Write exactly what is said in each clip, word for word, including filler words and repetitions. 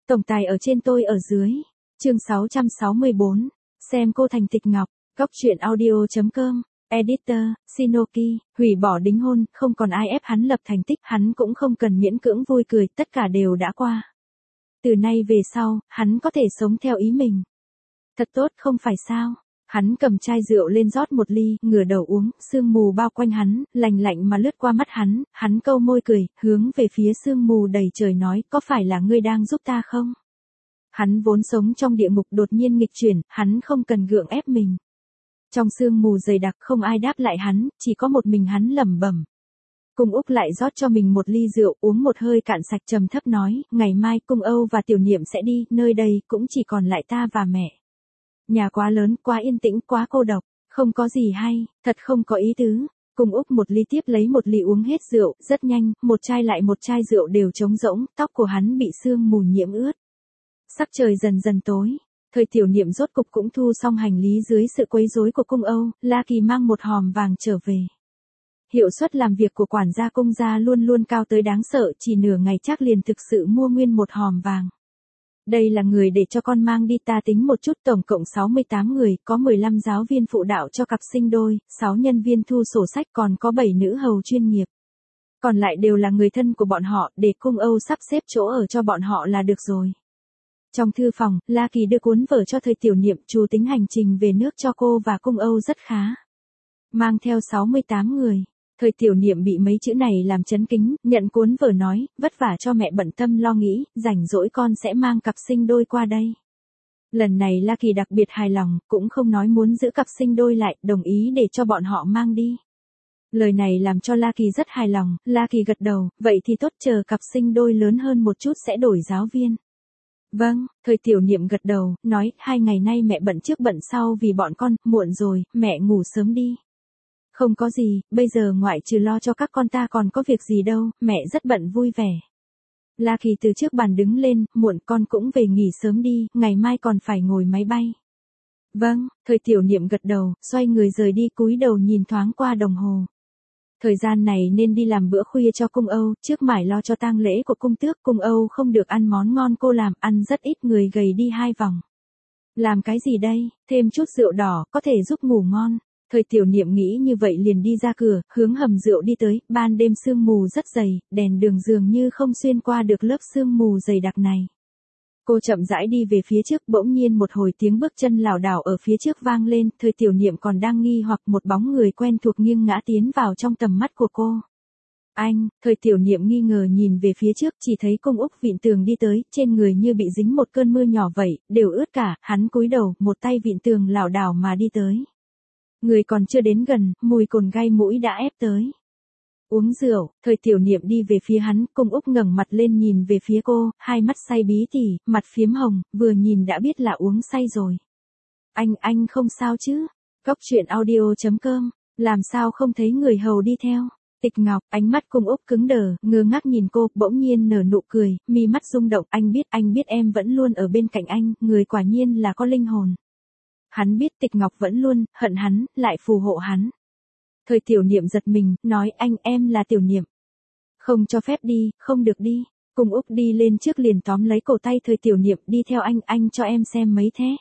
Tổng tài ở trên tôi ở dưới. Chương sáu trăm sáu mươi bốn. Xem cô thành Tịch Ngọc. Góc truyện audio chấm com. Editor, Shinoki, hủy bỏ đính hôn, không còn ai ép hắn lập thành tích, hắn cũng không cần miễn cưỡng vui cười, tất cả đều đã qua. Từ nay về sau, hắn có thể sống theo ý mình. Thật tốt không phải sao? Hắn cầm chai rượu lên rót một ly, ngửa đầu uống, sương mù bao quanh hắn, lành lạnh mà lướt qua mắt hắn, hắn câu môi cười, hướng về phía sương mù đầy trời nói, có phải là ngươi đang giúp ta không? Hắn vốn sống trong địa ngục đột nhiên nghịch chuyển, hắn không cần gượng ép mình. Trong sương mù dày đặc không ai đáp lại hắn, chỉ có một mình hắn lẩm bẩm. Cung Úc lại rót cho mình một ly rượu, uống một hơi cạn sạch trầm thấp nói, ngày mai Cung Âu và Tiểu Niệm sẽ đi, nơi đây cũng chỉ còn lại ta và mẹ. Nhà quá lớn, quá yên tĩnh, quá cô độc, không có gì hay, thật không có ý tứ. Cung Úc một ly tiếp lấy một ly uống hết rượu, rất nhanh, một chai lại một chai rượu đều trống rỗng, tóc của hắn bị sương mù nhiễm ướt. Sắc trời dần dần tối. Thời Tiểu Niệm rốt cục cũng thu xong hành lý dưới sự quấy rối của Cung Âu, La Kỳ mang một hòm vàng trở về. Hiệu suất làm việc của quản gia Cung gia luôn luôn cao tới đáng sợ, chỉ nửa ngày chắc liền thực sự mua nguyên một hòm vàng. Đây là người để cho con mang đi, ta tính một chút, tổng cộng sáu mươi tám người, có mười lăm giáo viên phụ đạo cho cặp sinh đôi, sáu nhân viên thu sổ sách, còn có bảy nữ hầu chuyên nghiệp. Còn lại đều là người thân của bọn họ, để Cung Âu sắp xếp chỗ ở cho bọn họ là được rồi. Trong thư phòng, La Kỳ đưa cuốn vở cho Thời Tiểu Niệm, chú tính hành trình về nước cho cô và Cung Âu rất khá. Mang theo sáu mươi tám người. Thời Tiểu Niệm bị mấy chữ này làm chấn kinh, nhận cuốn vở nói, vất vả cho mẹ bận tâm lo nghĩ, rảnh rỗi con sẽ mang cặp sinh đôi qua đây. Lần này La Kỳ đặc biệt hài lòng, cũng không nói muốn giữ cặp sinh đôi lại, đồng ý để cho bọn họ mang đi. Lời này làm cho La Kỳ rất hài lòng, La Kỳ gật đầu, vậy thì tốt, chờ cặp sinh đôi lớn hơn một chút sẽ đổi giáo viên. Vâng, Thời Tiểu Niệm gật đầu, nói, hai ngày nay mẹ bận trước bận sau vì bọn con, muộn rồi, mẹ ngủ sớm đi. Không có gì, bây giờ ngoại trừ lo cho các con ta còn có việc gì đâu, mẹ rất bận vui vẻ. La Kỳ từ trước bàn đứng lên, muộn, con cũng về nghỉ sớm đi, ngày mai còn phải ngồi máy bay. Vâng, Thời Tiểu Niệm gật đầu, xoay người rời đi, cúi đầu nhìn thoáng qua đồng hồ. Thời gian này nên đi làm bữa khuya cho Cung Âu, trước mải lo cho tang lễ của Cung Tước, Cung Âu không được ăn món ngon cô làm, ăn rất ít, người gầy đi hai vòng. Làm cái gì đây, thêm chút rượu đỏ, có thể giúp ngủ ngon. Thời Tiểu Niệm nghĩ như vậy liền đi ra cửa, hướng hầm rượu đi tới, ban đêm sương mù rất dày, đèn đường dường như không xuyên qua được lớp sương mù dày đặc này. Cô chậm rãi đi về phía trước, bỗng nhiên một hồi tiếng bước chân lảo đảo ở phía trước vang lên, Thời Tiểu Niệm còn đang nghi hoặc một bóng người quen thuộc nghiêng ngã tiến vào trong tầm mắt của cô. Anh, Thời Tiểu Niệm nghi ngờ nhìn về phía trước, chỉ thấy Cung Úc vịn tường đi tới, trên người như bị dính một cơn mưa nhỏ vậy, đều ướt cả, hắn cúi đầu, một tay vịn tường lảo đảo mà đi tới. Người còn chưa đến gần, mùi cồn gai mũi đã ép tới. Uống rượu, Thời Tiểu Niệm đi về phía hắn, Cung Úc ngẩng mặt lên nhìn về phía cô, hai mắt say bí tỉ, mặt phiếm hồng, vừa nhìn đã biết là uống say rồi. Anh, anh không sao chứ? Góc truyện audio chấm com, làm sao không thấy người hầu đi theo? Tịch Ngọc, ánh mắt Cung Úc cứng đờ, ngơ ngác nhìn cô, bỗng nhiên nở nụ cười, mi mắt rung động, anh biết, anh biết em vẫn luôn ở bên cạnh anh, người quả nhiên là có linh hồn. Hắn biết Tịch Ngọc vẫn luôn hận hắn, lại phù hộ hắn. Thời Tiểu Niệm giật mình, nói, anh, em là Tiểu Niệm. Không cho phép đi, không được đi. Cung Úc đi lên trước liền tóm lấy cổ tay Thời Tiểu Niệm, đi theo anh, anh cho em xem mấy thế.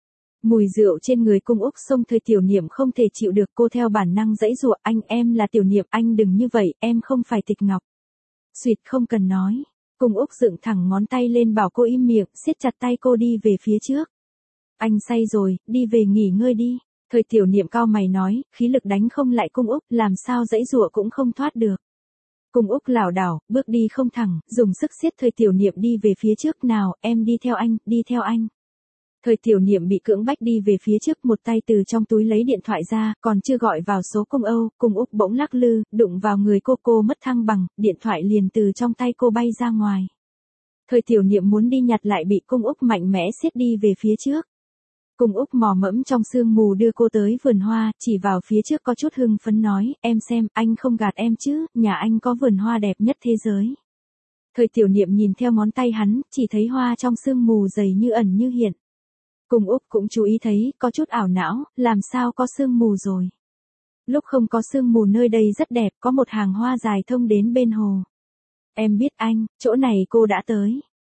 Mùi rượu trên người Cung Úc xông Thời Tiểu Niệm không thể chịu được, cô theo bản năng giãy giụa, anh, em là Tiểu Niệm, anh đừng như vậy, em không phải Tịch Ngọc. Xuyệt, không cần nói. Cung Úc dựng thẳng ngón tay lên bảo cô im miệng, siết chặt tay cô đi về phía trước. Anh say rồi, đi về nghỉ ngơi đi. Thời Tiểu Niệm cau mày nói, khí lực đánh không lại Cung Úc, làm sao giãy giụa cũng không thoát được. Cung Úc lảo đảo, bước đi không thẳng, dùng sức siết Thời Tiểu Niệm đi về phía trước, nào, em đi theo anh, đi theo anh. Thời Tiểu Niệm bị cưỡng bách đi về phía trước, một tay từ trong túi lấy điện thoại ra, còn chưa gọi vào số Cung Âu, Cung Úc bỗng lắc lư, đụng vào người cô, cô mất thăng bằng, điện thoại liền từ trong tay cô bay ra ngoài. Thời Tiểu Niệm muốn đi nhặt lại bị Cung Úc mạnh mẽ siết đi về phía trước. Cung Úc mò mẫm trong sương mù đưa cô tới vườn hoa, chỉ vào phía trước có chút hưng phấn nói, em xem, anh không gạt em chứ, nhà anh có vườn hoa đẹp nhất thế giới. Thời Tiểu Niệm nhìn theo ngón tay hắn, chỉ thấy hoa trong sương mù dày như ẩn như hiện. Cung Úc cũng chú ý thấy, có chút ảo não, làm sao có sương mù rồi. Lúc không có sương mù nơi đây rất đẹp, có một hàng hoa dài thông đến bên hồ. Em biết anh, chỗ này cô đã tới.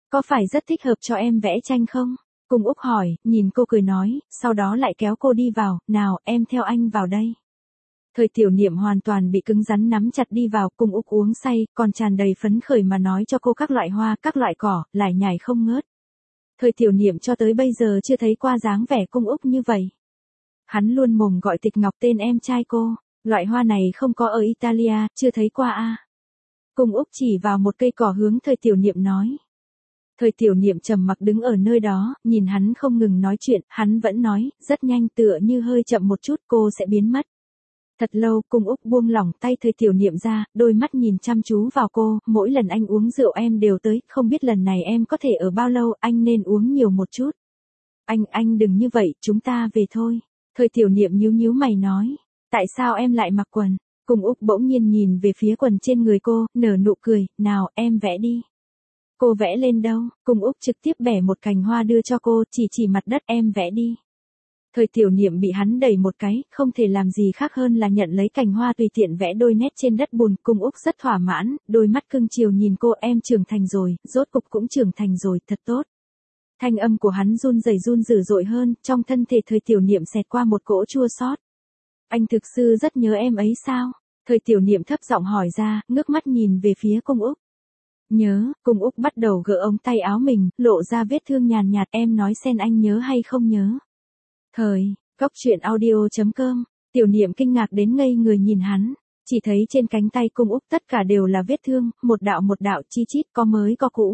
Có phải rất thích hợp cho em vẽ tranh không? Cung Úc hỏi, nhìn cô cười nói, sau đó lại kéo cô đi vào, nào, em theo anh vào đây. Thời Tiểu Niệm hoàn toàn bị cứng rắn nắm chặt đi vào, Cung Úc uống say, còn tràn đầy phấn khởi mà nói cho cô các loại hoa, các loại cỏ, lải nhải không ngớt. Thời Tiểu Niệm cho tới bây giờ chưa thấy qua dáng vẻ Cung Úc như vậy. Hắn luôn mồm gọi Tịch Ngọc tên em trai cô, loại hoa này không có ở Italia, chưa thấy qua a. À. Cung Úc chỉ vào một cây cỏ hướng Thời Tiểu Niệm nói. Thời Tiểu Niệm trầm mặc đứng ở nơi đó, nhìn hắn không ngừng nói chuyện, hắn vẫn nói, rất nhanh tựa như hơi chậm một chút cô sẽ biến mất. Thật lâu, Cung Úc buông lỏng tay Thời Tiểu Niệm ra, đôi mắt nhìn chăm chú vào cô, mỗi lần anh uống rượu em đều tới, không biết lần này em có thể ở bao lâu, anh nên uống nhiều một chút. Anh, anh đừng như vậy, chúng ta về thôi. Thời Tiểu Niệm nhíu nhíu mày nói, tại sao em lại mặc quần? Cung Úc bỗng nhiên nhìn về phía quần trên người cô, nở nụ cười, nào, em vẽ đi. Cô vẽ lên đâu? Cung Úc trực tiếp bẻ một cành hoa đưa cho cô, chỉ chỉ mặt đất, em vẽ đi. Thời Tiểu Niệm bị hắn đẩy một cái, không thể làm gì khác hơn là nhận lấy cành hoa tùy tiện vẽ đôi nét trên đất bùn. Cung Úc rất thỏa mãn, đôi mắt cưng chiều nhìn cô, em trưởng thành rồi, rốt cục cũng trưởng thành rồi, thật tốt. Thanh âm của hắn run rẩy run dữ dội hơn, trong thân thể Thời Tiểu Niệm xẹt qua một cỗ chua xót. Anh thực sự rất nhớ em ấy sao? Thời Tiểu Niệm thấp giọng hỏi ra, ngước mắt nhìn về phía Cung Úc. Nhớ, Cung Úc bắt đầu gỡ ống tay áo mình, lộ ra vết thương nhàn nhạt, em nói xem anh nhớ hay không nhớ. Thời, góc truyện audio chấm com, Tiểu Niệm kinh ngạc đến ngây người nhìn hắn, chỉ thấy trên cánh tay Cung Úc tất cả đều là vết thương, một đạo một đạo chi chít, có mới có cũ.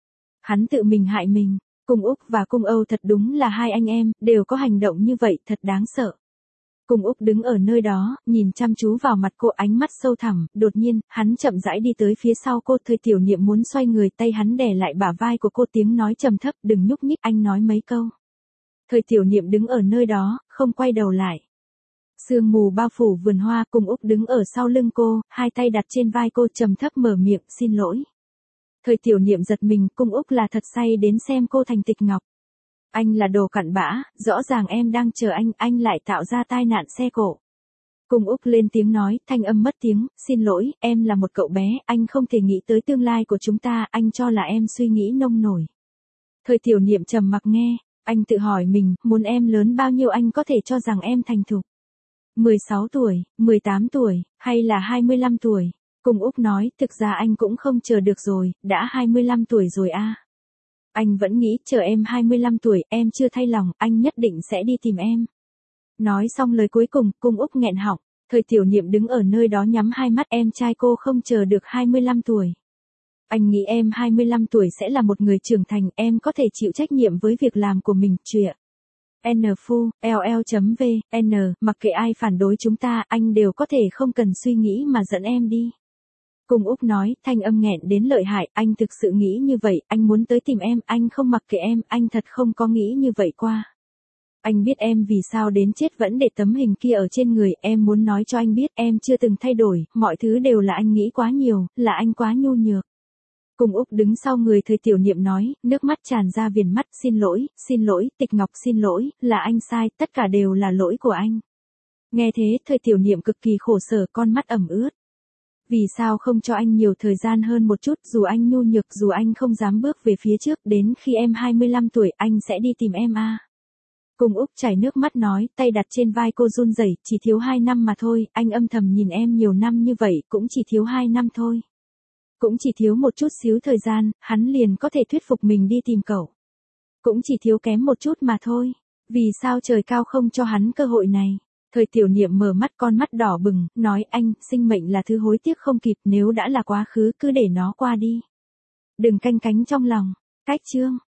Hắn tự mình hại mình, Cung Úc và Cung Âu thật đúng là hai anh em, đều có hành động như vậy, thật đáng sợ. Cung Úc đứng ở nơi đó, nhìn chăm chú vào mặt cô, ánh mắt sâu thẳm, đột nhiên, hắn chậm rãi đi tới phía sau cô. Thời Tiểu Niệm muốn xoay người, tay hắn đè lại bả vai của cô, tiếng nói trầm thấp, đừng nhúc nhích, anh nói mấy câu. Thời Tiểu Niệm đứng ở nơi đó, không quay đầu lại. Sương mù bao phủ vườn hoa, Cung Úc đứng ở sau lưng cô, hai tay đặt trên vai cô, trầm thấp mở miệng, xin lỗi. Thời Tiểu Niệm giật mình, Cung Úc là thật say đến xem cô thành Tịch Ngọc. Anh là đồ cặn bã, rõ ràng em đang chờ anh, anh lại tạo ra tai nạn xe cộ. Cung Úc lên tiếng nói, thanh âm mất tiếng, xin lỗi, em là một cậu bé, anh không thể nghĩ tới tương lai của chúng ta, anh cho là em suy nghĩ nông nổi. Thời Tiểu Niệm trầm mặc nghe, anh tự hỏi mình, muốn em lớn bao nhiêu anh có thể cho rằng em thành thục. mười sáu tuổi, mười tám tuổi, hay là hai mươi lăm tuổi? Cung Úc nói, thực ra anh cũng không chờ được rồi, đã hai mươi lăm tuổi rồi a. À. Anh vẫn nghĩ, chờ em hai mươi lăm tuổi, em chưa thay lòng, anh nhất định sẽ đi tìm em. Nói xong lời cuối cùng, Cung Úc nghẹn họng, Thời Tiểu Niệm đứng ở nơi đó nhắm hai mắt, em trai cô không chờ được hai mươi lăm tuổi. Anh nghĩ em hai mươi lăm tuổi sẽ là một người trưởng thành, em có thể chịu trách nhiệm với việc làm của mình, chuyện. Nfu, ll.v, n, mặc kệ ai phản đối chúng ta, anh đều có thể không cần suy nghĩ mà dẫn em đi. Cung Úc nói, thanh âm nghẹn đến lợi hại, anh thực sự nghĩ như vậy, anh muốn tới tìm em, anh không mặc kệ em, anh thật không có nghĩ như vậy qua. Anh biết em vì sao đến chết vẫn để tấm hình kia ở trên người, em muốn nói cho anh biết, em chưa từng thay đổi, mọi thứ đều là anh nghĩ quá nhiều, là anh quá nhu nhược. Cung Úc đứng sau người Thời Tiểu Niệm nói, nước mắt tràn ra viền mắt, xin lỗi, xin lỗi, Tịch Ngọc xin lỗi, là anh sai, tất cả đều là lỗi của anh. Nghe thế, Thời Tiểu Niệm cực kỳ khổ sở, con mắt ẩm ướt. Vì sao không cho anh nhiều thời gian hơn một chút, dù anh nhu nhược, dù anh không dám bước về phía trước, đến khi em hai mươi lăm tuổi, anh sẽ đi tìm em a. À. Cung Úc chảy nước mắt nói, tay đặt trên vai cô run rẩy, chỉ thiếu hai năm mà thôi, anh âm thầm nhìn em nhiều năm như vậy, cũng chỉ thiếu hai năm thôi. Cũng chỉ thiếu một chút xíu thời gian, hắn liền có thể thuyết phục mình đi tìm cậu. Cũng chỉ thiếu kém một chút mà thôi. Vì sao trời cao không cho hắn cơ hội này? Thời Tiểu Niệm mở mắt, con mắt đỏ bừng, nói anh, sinh mệnh là thứ hối tiếc không kịp, nếu đã là quá khứ cứ để nó qua đi. Đừng canh cánh trong lòng. Cách chương.